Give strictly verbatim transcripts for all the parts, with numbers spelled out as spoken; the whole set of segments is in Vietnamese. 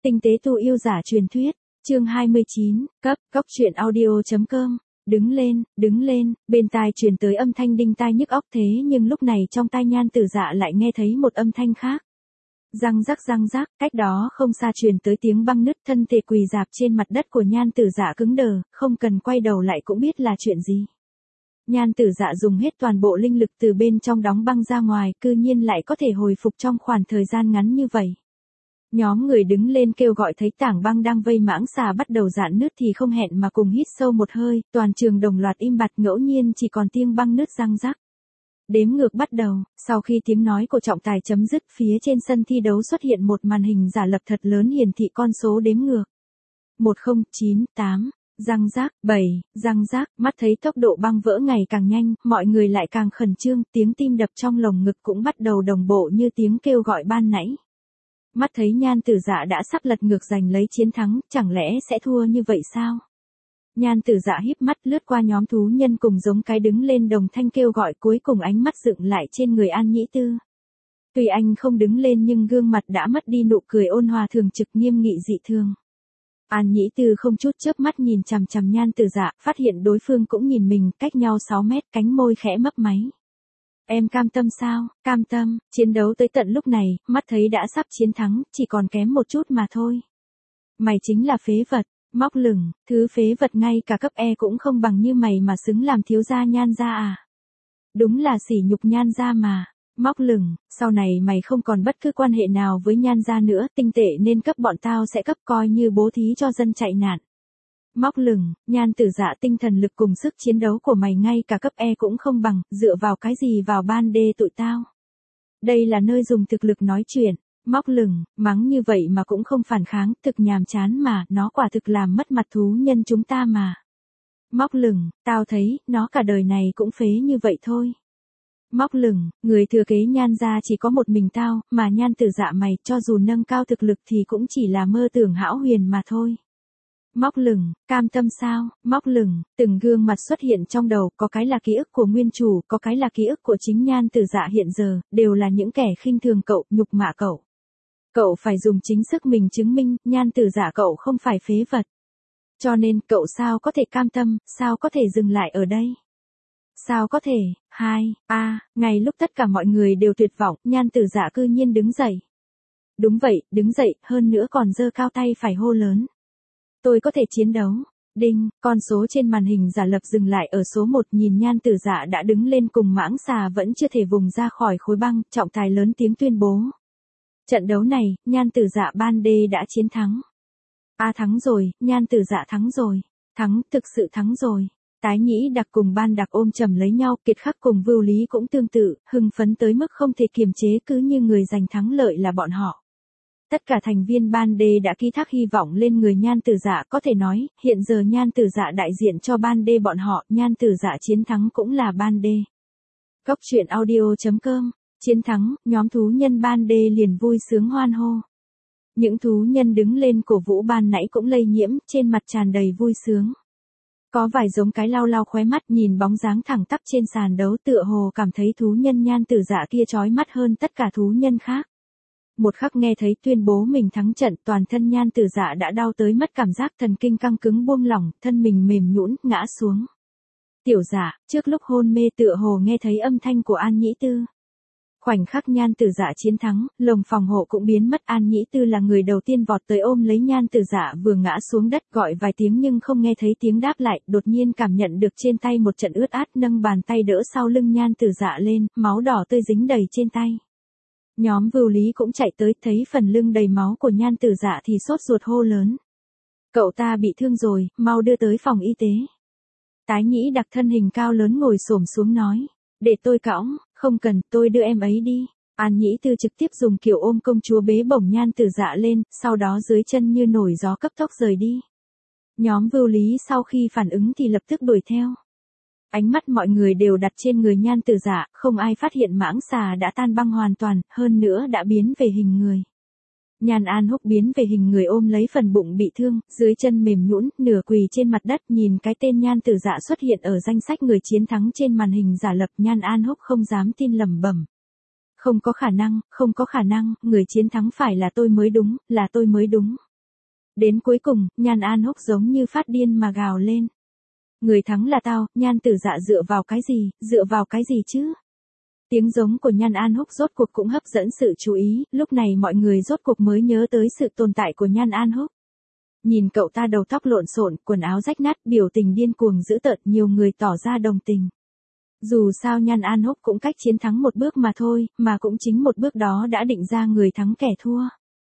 Tinh tế tu yêu giả truyền thuyết, chương hai mươi chín, cấp, cốc truyện audio.com. Đứng lên, đứng lên, bên tai truyền tới âm thanh đinh tai nhức óc thế nhưng lúc này trong tai Nhan Tử Dạ lại nghe thấy một âm thanh khác. Răng rắc răng rắc, cách đó không xa truyền tới tiếng băng nứt, thân thể quỳ rạp trên mặt đất của Nhan Tử Dạ cứng đờ, không cần quay đầu lại cũng biết là chuyện gì. Nhan Tử Dạ dùng hết toàn bộ linh lực từ bên trong đóng băng ra ngoài, cư nhiên lại có thể hồi phục trong khoảng thời gian ngắn như vậy. Nhóm người đứng lên kêu gọi thấy tảng băng đang vây mãng xà bắt đầu rạn nứt thì không hẹn mà cùng hít sâu một hơi, toàn trường đồng loạt im bặt, ngẫu nhiên chỉ còn tiếng băng nứt răng rắc. Đếm ngược bắt đầu, sau khi tiếng nói của trọng tài chấm dứt, phía trên sân thi đấu xuất hiện một màn hình giả lập thật lớn hiển thị con số đếm ngược. một không chín tám, răng rác, bảy, răng rác, mắt thấy tốc độ băng vỡ ngày càng nhanh, mọi người lại càng khẩn trương, tiếng tim đập trong lồng ngực cũng bắt đầu đồng bộ như tiếng kêu gọi ban nãy. Mắt thấy Nhan Tử Dạ đã sắp lật ngược giành lấy chiến thắng, chẳng lẽ sẽ thua như vậy sao? Nhan Tử Dạ híp mắt lướt qua nhóm thú nhân cùng giống cái đứng lên đồng thanh kêu gọi, cuối cùng ánh mắt dựng lại trên người An Nhĩ Tư. Tuy anh không đứng lên nhưng gương mặt đã mất đi nụ cười ôn hòa thường trực, nghiêm nghị dị thường. An Nhĩ Tư không chút chớp mắt nhìn chằm chằm Nhan Tử Dạ, phát hiện đối phương cũng nhìn mình, cách nhau sáu mét, cánh môi khẽ mấp máy. Em cam tâm sao? Cam tâm, chiến đấu tới tận lúc này, mắt thấy đã sắp chiến thắng, chỉ còn kém một chút mà thôi. Mày chính là phế vật, móc lửng, thứ phế vật ngay cả cấp E cũng không bằng như mày mà xứng làm thiếu gia Nhan gia à? Đúng là sỉ nhục Nhan gia mà. Móc lửng, sau này mày không còn bất cứ quan hệ nào với Nhan gia nữa, tinh tệ nên cấp bọn tao sẽ cấp, coi như bố thí cho dân chạy nạn. Móc lửng, Nhan Tử Dạ, tinh thần lực cùng sức chiến đấu của mày ngay cả cấp E cũng không bằng, dựa vào cái gì vào ban đê tụi tao? Đây là nơi dùng thực lực nói chuyện. Móc lửng, mắng như vậy mà cũng không phản kháng, thực nhàm chán mà, nó quả thực làm mất mặt thú nhân chúng ta mà. Móc lửng, tao thấy, nó cả đời này cũng phế như vậy thôi. Móc lửng, người thừa kế Nhan gia chỉ có một mình tao, mà Nhan Tử Dạ mày, cho dù nâng cao thực lực thì cũng chỉ là mơ tưởng hão huyền mà thôi. Móc lửng, cam tâm sao? Móc lửng, từng gương mặt xuất hiện trong đầu, có cái là ký ức của nguyên chủ, có cái là ký ức của chính Nhan Tử Dạ hiện giờ, đều là những kẻ khinh thường cậu, nhục mạ cậu. Cậu phải dùng chính sức mình chứng minh, Nhan Tử Dạ cậu không phải phế vật. Cho nên, cậu sao có thể cam tâm, sao có thể dừng lại ở đây? Sao có thể? Hai, a, à, ngay lúc tất cả mọi người đều tuyệt vọng, Nhan Tử Dạ cư nhiên đứng dậy. Đúng vậy, đứng dậy, hơn nữa còn giơ cao tay phải hô lớn. Tôi có thể chiến đấu. Đinh, con số trên màn hình giả lập dừng lại ở số một, nhìn Nhan Tử Dạ đã đứng lên cùng mãng xà vẫn chưa thể vùng ra khỏi khối băng, trọng tài lớn tiếng tuyên bố. Trận đấu này, Nhan Tử Dạ ban đê đã chiến thắng. A à, thắng rồi, Nhan Tử Dạ thắng rồi. Thắng, thực sự thắng rồi. Tái Nhĩ Đặc cùng Ban Đặc ôm chầm lấy nhau, Kiệt Khắc cùng Vưu Lý cũng tương tự, hưng phấn tới mức không thể kiềm chế, cứ như người giành thắng lợi là bọn họ. Tất cả thành viên ban đê đã ký thác hy vọng lên người Nhan Tử Dạ, có thể nói, hiện giờ Nhan Tử Dạ đại diện cho ban đê bọn họ, Nhan Tử Dạ chiến thắng cũng là ban đê. Cốc truyện audio.com, chiến thắng, nhóm thú nhân ban đê liền vui sướng hoan hô. Những thú nhân đứng lên cổ vũ ban nãy cũng lây nhiễm, trên mặt tràn đầy vui sướng. Có vài giống cái lau lau khóe mắt nhìn bóng dáng thẳng tắp trên sàn đấu, tựa hồ cảm thấy thú nhân Nhan Tử Dạ kia chói mắt hơn tất cả thú nhân khác. Một khắc nghe thấy tuyên bố mình thắng trận, toàn thân Nhan Tử Dạ đã đau tới mất cảm giác, thần kinh căng cứng buông lỏng, thân mình mềm nhũn ngã xuống. Tiểu Dạ, trước lúc hôn mê tựa hồ nghe thấy âm thanh của An Nhĩ Tư. Khoảnh khắc Nhan Tử Dạ chiến thắng, lồng phòng hộ cũng biến mất, An Nhĩ Tư là người đầu tiên vọt tới ôm lấy Nhan Tử Dạ, vừa ngã xuống đất gọi vài tiếng nhưng không nghe thấy tiếng đáp lại, đột nhiên cảm nhận được trên tay một trận ướt át, nâng bàn tay đỡ sau lưng Nhan Tử Dạ lên, máu đỏ tươi dính đầy trên tay. Nhóm Vưu Lý cũng chạy tới, thấy phần lưng đầy máu của Nhan Tử Dạ thì sốt ruột hô lớn. Cậu ta bị thương rồi, mau đưa tới phòng y tế. Tái Nhĩ Đặc thân hình cao lớn ngồi xổm xuống nói. Để tôi cõng, không cần, tôi đưa em ấy đi. An Nhĩ Tư trực tiếp dùng kiểu ôm công chúa bế bổng Nhan Tử Dạ lên, sau đó dưới chân như nổi gió cấp tốc rời đi. Nhóm Vưu Lý sau khi phản ứng thì lập tức đuổi theo. Ánh mắt mọi người đều đặt trên người Nhan Tử Dạ, không ai phát hiện mãng xà đã tan băng hoàn toàn, hơn nữa đã biến về hình người. Nhan An Húc biến về hình người ôm lấy phần bụng bị thương, dưới chân mềm nhũn, nửa quỳ trên mặt đất, nhìn cái tên Nhan Tử Dạ xuất hiện ở danh sách người chiến thắng trên màn hình giả lập, Nhan An Húc không dám tin lẩm bẩm. Không có khả năng, không có khả năng, người chiến thắng phải là tôi mới đúng, là tôi mới đúng. Đến cuối cùng, Nhan An Húc giống như phát điên mà gào lên. Người thắng là tao, Nhan Tử Dạ dựa vào cái gì, dựa vào cái gì chứ? Tiếng giống của Nhan An Húc rốt cuộc cũng hấp dẫn sự chú ý, lúc này mọi người rốt cuộc mới nhớ tới sự tồn tại của Nhan An Húc. Nhìn cậu ta đầu tóc lộn xộn, quần áo rách nát, biểu tình điên cuồng dữ tợn, nhiều người tỏ ra đồng tình. Dù sao Nhan An Húc cũng cách chiến thắng một bước mà thôi, mà cũng chính một bước đó đã định ra người thắng kẻ thua.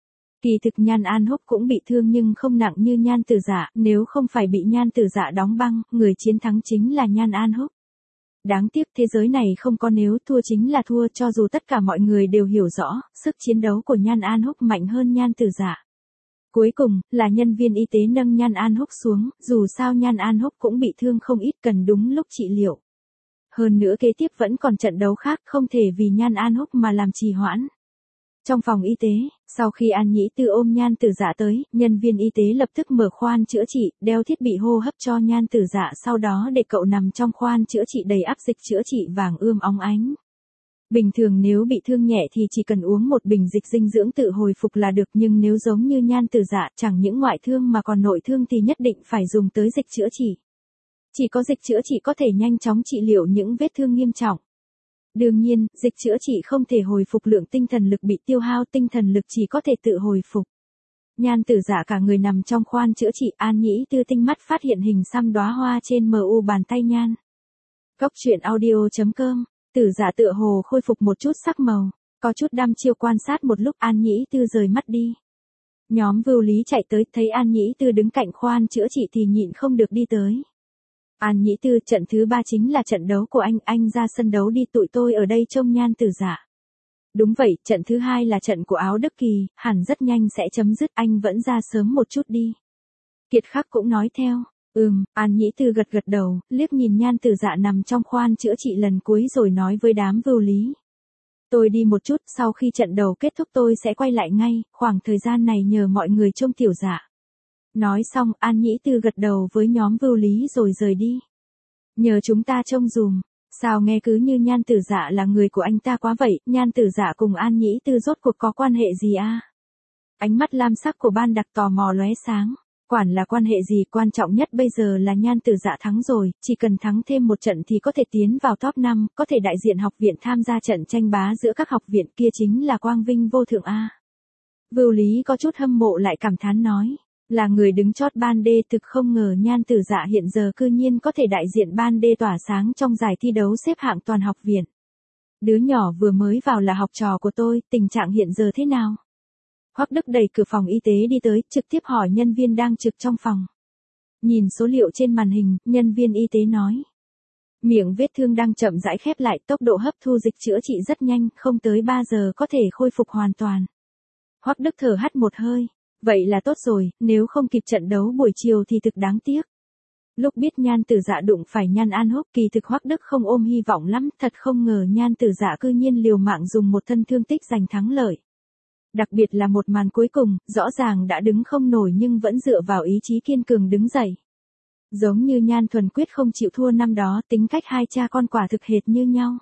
Kỳ thực Nhan An Húc cũng bị thương nhưng không nặng như Nhan Tử Dạ, nếu không phải bị Nhan Tử Dạ đóng băng, người chiến thắng chính là Nhan An Húc. Đáng tiếc thế giới này không có nếu, thua chính là thua, cho dù tất cả mọi người đều hiểu rõ, sức chiến đấu của Nhan An Húc mạnh hơn Nhan Tử Dạ. Cuối cùng, là nhân viên y tế nâng Nhan An Húc xuống, dù sao Nhan An Húc cũng bị thương không ít, cần đúng lúc trị liệu. Hơn nữa kế tiếp vẫn còn trận đấu khác, không thể vì Nhan An Húc mà làm trì hoãn. Trong phòng y tế, sau khi An Nhĩ Tư ôm Nhan Tử Dạ tới, nhân viên y tế lập tức mở khoan chữa trị, đeo thiết bị hô hấp cho Nhan Tử Dạ, sau đó để cậu nằm trong khoan chữa trị đầy áp dịch chữa trị vàng ươm óng ánh. Bình thường nếu bị thương nhẹ thì chỉ cần uống một bình dịch dinh dưỡng tự hồi phục là được, nhưng nếu giống như Nhan Tử Dạ, chẳng những ngoại thương mà còn nội thương thì nhất định phải dùng tới dịch chữa trị. Chỉ có dịch chữa trị có thể nhanh chóng trị liệu những vết thương nghiêm trọng. Đương nhiên, dịch chữa trị không thể hồi phục lượng tinh thần lực bị tiêu hao, tinh thần lực chỉ có thể tự hồi phục. Nhan Tử Dạ cả người nằm trong khoan chữa trị, An Nhĩ Tư tinh mắt phát hiện hình xăm đóa hoa trên mu bàn tay Nhan. Góc truyện audio chấm com, Tử Dạ tựa hồ khôi phục một chút sắc màu, có chút đăm chiêu quan sát một lúc, An Nhĩ Tư rời mắt đi. Nhóm Vưu Lý chạy tới, thấy An Nhĩ Tư đứng cạnh khoan chữa trị thì nhịn không được đi tới. An Nhĩ Tư, trận thứ ba chính là trận đấu của anh, anh ra sân đấu đi, tụi tôi ở đây trông Nhan Tử Dạ. Đúng vậy, trận thứ hai là trận của Áo Đức Kỳ, hẳn rất nhanh sẽ chấm dứt, anh vẫn ra sớm một chút đi. Kiệt Khắc cũng nói theo, ừm, An Nhĩ Tư gật gật đầu, liếc nhìn Nhan Tử Dạ nằm trong khoan chữa trị lần cuối rồi nói với đám Vưu Lý. Tôi đi một chút, sau khi trận đấu kết thúc tôi sẽ quay lại ngay, khoảng thời gian này nhờ mọi người trông Tiểu Dạ. Nói xong, An Nhĩ Tư gật đầu với nhóm Vưu Lý rồi rời đi. Nhờ chúng ta trông dùm, sao nghe cứ như Nhan Tử Dạ là người của anh ta quá vậy, Nhan Tử Dạ cùng An Nhĩ Tư rốt cuộc có quan hệ gì à? Ánh mắt lam sắc của ban đặc tò mò lóe sáng, quản là quan hệ gì, quan trọng nhất bây giờ là Nhan Tử Dạ thắng rồi, chỉ cần thắng thêm một trận thì có thể tiến vào top năm, có thể đại diện học viện tham gia trận tranh bá giữa các học viện, kia chính là quang vinh vô thượng a. Vưu Lý có chút hâm mộ lại cảm thán nói. Là người đứng chót ban D, thực không ngờ Nhan Tử Dạ hiện giờ cư nhiên có thể đại diện ban D tỏa sáng trong giải thi đấu xếp hạng toàn học viện. Đứa nhỏ vừa mới vào là học trò của tôi, tình trạng hiện giờ thế nào? Hoắc Đức đẩy cửa phòng y tế đi tới, trực tiếp hỏi nhân viên đang trực trong phòng. Nhìn số liệu trên màn hình, nhân viên y tế nói. Miệng vết thương đang chậm rãi khép lại, tốc độ hấp thu dịch chữa trị rất nhanh, không tới ba giờ có thể khôi phục hoàn toàn. Hoắc Đức thở hắt một hơi. Vậy là tốt rồi, nếu không kịp trận đấu buổi chiều thì thực đáng tiếc. Lúc biết Nhan Tử Dạ đụng phải Nhan An Húc, kỳ thực Hoắc Đức không ôm hy vọng lắm, thật không ngờ Nhan Tử Dạ cư nhiên liều mạng dùng một thân thương tích giành thắng lợi. Đặc biệt là một màn cuối cùng, rõ ràng đã đứng không nổi nhưng vẫn dựa vào ý chí kiên cường đứng dậy. Giống như Nhan Thuần Quyết không chịu thua năm đó, tính cách hai cha con quả thực hệt như nhau.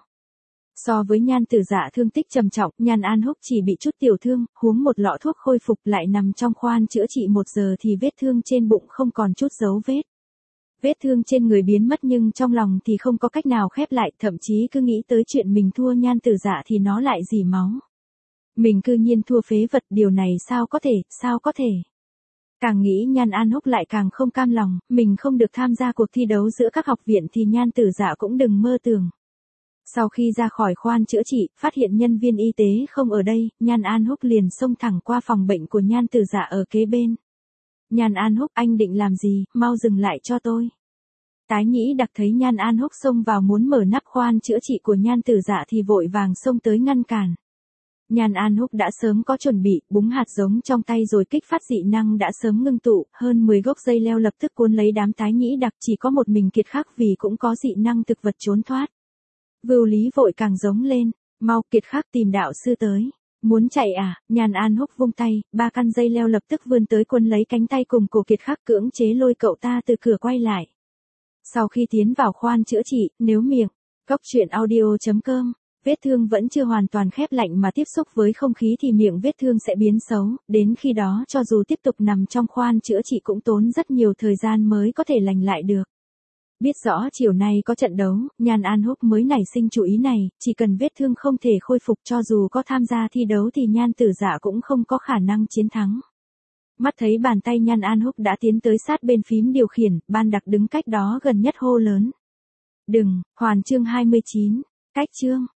So với Nhan Tử Dạ thương tích trầm trọng, Nhan An Húc chỉ bị chút tiểu thương, uống một lọ thuốc khôi phục, lại nằm trong khoan chữa trị một giờ thì vết thương trên bụng không còn chút dấu vết. Vết thương trên người biến mất nhưng trong lòng thì không có cách nào khép lại, thậm chí cứ nghĩ tới chuyện mình thua Nhan Tử Dạ thì nó lại rỉ máu. Mình cư nhiên thua phế vật, điều này sao có thể, sao có thể. Càng nghĩ Nhan An Húc lại càng không cam lòng, mình không được tham gia cuộc thi đấu giữa các học viện thì Nhan Tử Dạ cũng đừng mơ tưởng. Sau khi ra khỏi khoan chữa trị, phát hiện nhân viên y tế không ở đây, Nhan An Húc liền xông thẳng qua phòng bệnh của Nhan Tử Dạ ở kế bên. Nhan An Húc, anh định làm gì, mau dừng lại cho tôi. Tái Nhĩ Đặc thấy Nhan An Húc xông vào muốn mở nắp khoan chữa trị của Nhan Tử Dạ thì vội vàng xông tới ngăn cản. Nhan An Húc đã sớm có chuẩn bị, búng hạt giống trong tay rồi kích phát dị năng đã sớm ngưng tụ, hơn mười gốc dây leo lập tức cuốn lấy đám Tái Nhĩ Đặc, chỉ có một mình Kiệt Khắc vì cũng có dị năng thực vật trốn thoát. Vưu Lý vội càng giống lên, mau, Kiệt Khắc tìm đạo sư tới. Muốn chạy à? Nhan An Húc vung tay, ba căn dây leo lập tức vươn tới quấn lấy cánh tay cùng cổ Kiệt Khắc, cưỡng chế lôi cậu ta từ cửa quay lại. Sau khi tiến vào khoan chữa trị, nếu miệng, góc truyện audio chấm com Vết thương vẫn chưa hoàn toàn khép lạnh mà tiếp xúc với không khí thì miệng vết thương sẽ biến xấu, đến khi đó cho dù tiếp tục nằm trong khoan chữa trị cũng tốn rất nhiều thời gian mới có thể lành lại được. Biết rõ chiều nay có trận đấu, Nhan An Húc mới nảy sinh chủ ý này, chỉ cần vết thương không thể khôi phục cho dù có tham gia thi đấu thì Nhan Tử Dạ cũng không có khả năng chiến thắng. Mắt thấy bàn tay Nhan An Húc đã tiến tới sát bên phím điều khiển, Ban Đặc đứng cách đó gần nhất hô lớn. Đừng, Hoàn chương hai mươi chín, cách chương.